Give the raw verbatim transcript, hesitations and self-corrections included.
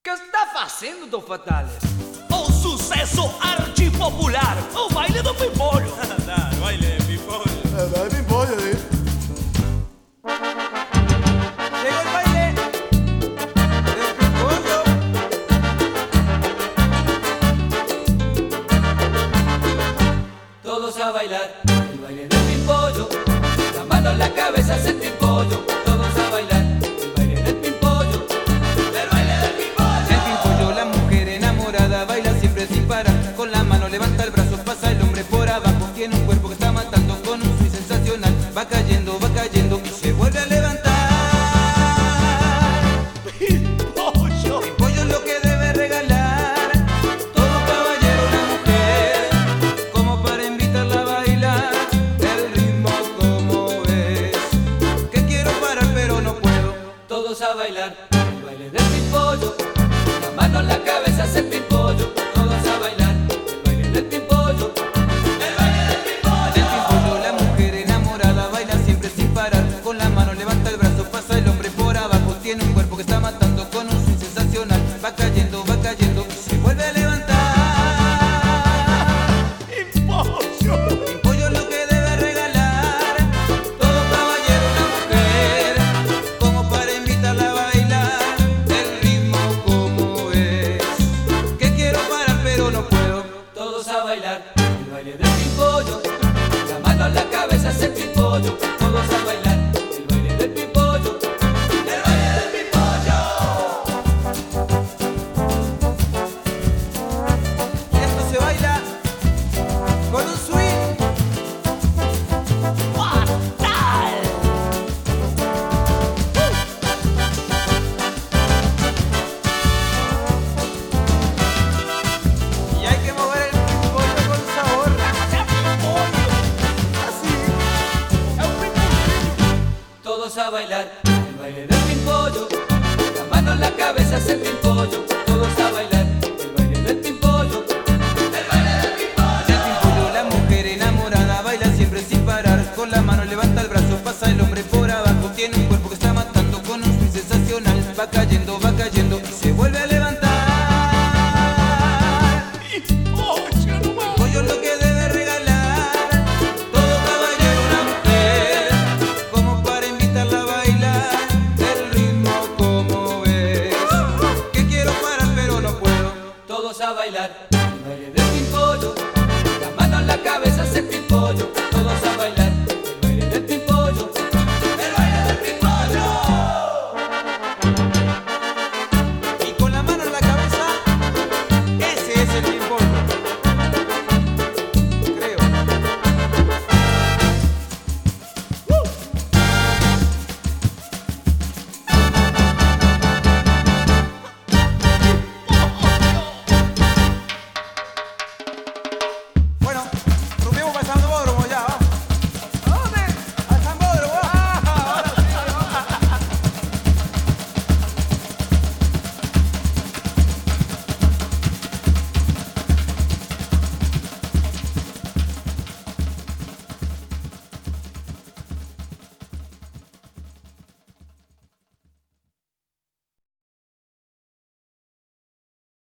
Que está fazendo, Dom Fatales? O sucesso archipopular, o baile do pimpolho. Dá, o baile de pimpolho. É, vai pimpolho aí. Llegó el baile del pimpollo. Todos a bailar el baile del pimpollo, la mano en la cabeza hace el pimpollo. Todos a bailar el baile del pimpollo, el baile del pimpollo. El pimpollo, la mujer enamorada, baila siempre sin parar. Con la mano levanta el brazo, pasa el hombre por abajo. Tiene un cuerpo que está matando con un swing sensacional. Va cayendo, va cayendo y se vuelve a levantar. Pimpollo. Pimpollo es lo que debe regalar todo caballero, una mujer, como para invitarla a bailar. El ritmo como es, que quiero parar pero no puedo. Todos a bailar el baile del pimpollo, la mano en la cabeza hace el pimpollo. Todos a bailar el baile del pimpollo, el baile del pimpollo. El pimpollo, la mujer enamorada, baila siempre sin parar. Con la mano levanta el brazo, pasa el hombre por abajo. Tiene un cuerpo que está matando con un swing sensacional. Va cayendo, va cayendo y se vuelve a levantar. Pimpollo. Pimpollo es lo que debe regalar todo caballero, una mujer, como para invitarla a bailar. El ritmo como es, que quiero parar pero no puedo. Todos a bailar el baile del pimpollo, la mano en la cabeza hace el pimpollo. Todos a bailar el baile del pimpollo, el baile del pimpollo. Esto se baila con un swing. Fatal. Y hay que mover el pimpollo con sabor. Hacer pimpollo. Así. É o pimpolho. Todos a bailar el baile del pimpollo, la mano en la cabeza hace el pimpollo. Todos a bailar el baile del pimpollo, el baile del pimpollo. El pimpollo, la mujer enamorada, baila siempre sin parar. Con la mano levanta el brazo, pasa el hombre por abajo. Tiene un cuerpo que está matando con un swing sensacional. Va cayendo, va cayendo y se vuelve a levantar. Pimpollo, no más. Pimpollo es lo que debe regalar todo caballero, una mujer, como para invitarla a bailar. El ritmo como es, que quiero parar pero no puedo. Todos a bailar el baile del pimpollo, la mano en la cabeza hace el pimpollo.